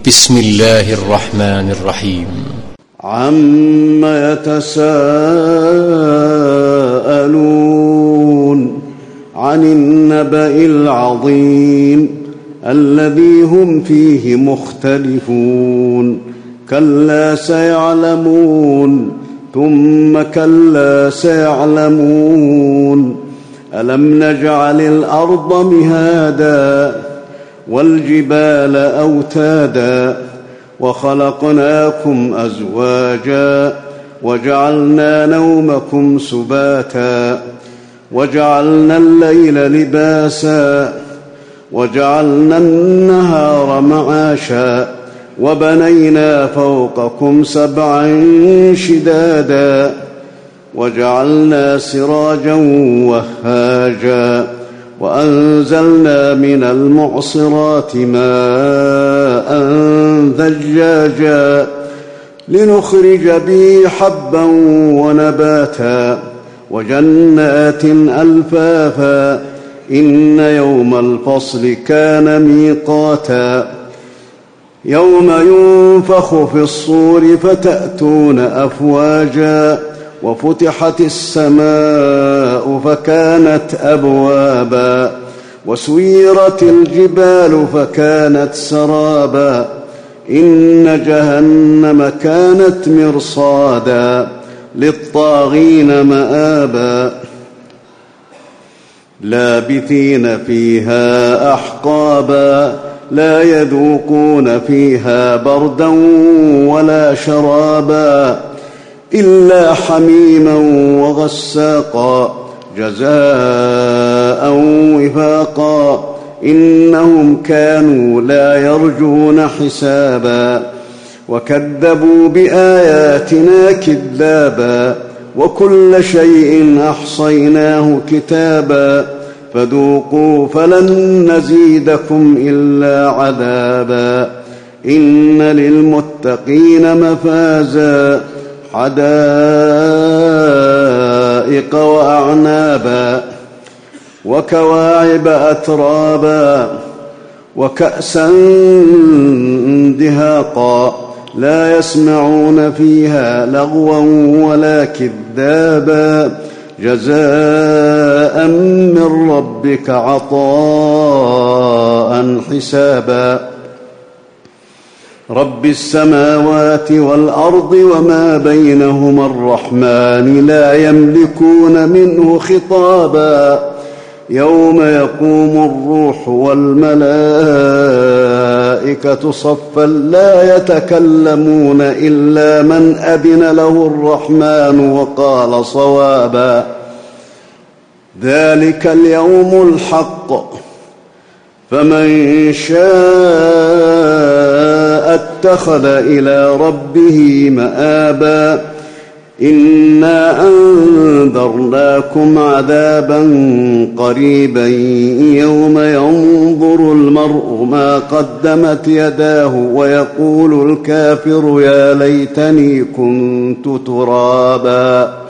بسم الله الرحمن الرحيم. عم يتساءلون عن النبأ العظيم الذي هم فيه مختلفون كلا سيعلمون ثم كلا سيعلمون ألم نجعل الأرض مهادا والجبال أوتادا وخلقناكم أزواجا وجعلنا نومكم سباتا وجعلنا الليل لباسا وجعلنا النهار معاشا وبنينا فوقكم سبعا شدادا وجعلنا سراجا وهاجا وأنزلنا من المعصرات ماء ثجاجا لنخرج به حبا ونباتا وجنات ألفافا إن يوم الفصل كان ميقاتا يوم ينفخ في الصور فتأتون أفواجا وفتحت السماء فكانت أبوابا وسيرت الجبال فكانت سرابا إن جهنم كانت مرصادا للطاغين مآبا لابثين فيها أحقابا لا يذوقون فيها بردا ولا شرابا إلا حميما وغساقا جزاء وفاقا إنهم كانوا لا يرجون حسابا وكذبوا بآياتنا كذابا وكل شيء أحصيناه كتابا فذوقوا فلن نزيدكم إلا عذابا إن للمتقين مفازا حدائق وأعنابا وكواعب أترابا وكأسا دهاقا لا يسمعون فيها لغوا ولا كذابا جزاء من ربك عطاء حسابا رب السماوات والأرض وما بينهما الرحمن لا يملكون منه خطابا يوم يقوم الروح والملائكة صفا لا يتكلمون إلا من أذن له الرحمن وقال صوابا ذلك اليوم الحق فمن شاء اتخذ إلى ربه مآبا إنا أنذرناكم عذابا قريبا يوم ينظر المرء ما قدمت يداه ويقول الكافر يا ليتني كنت ترابا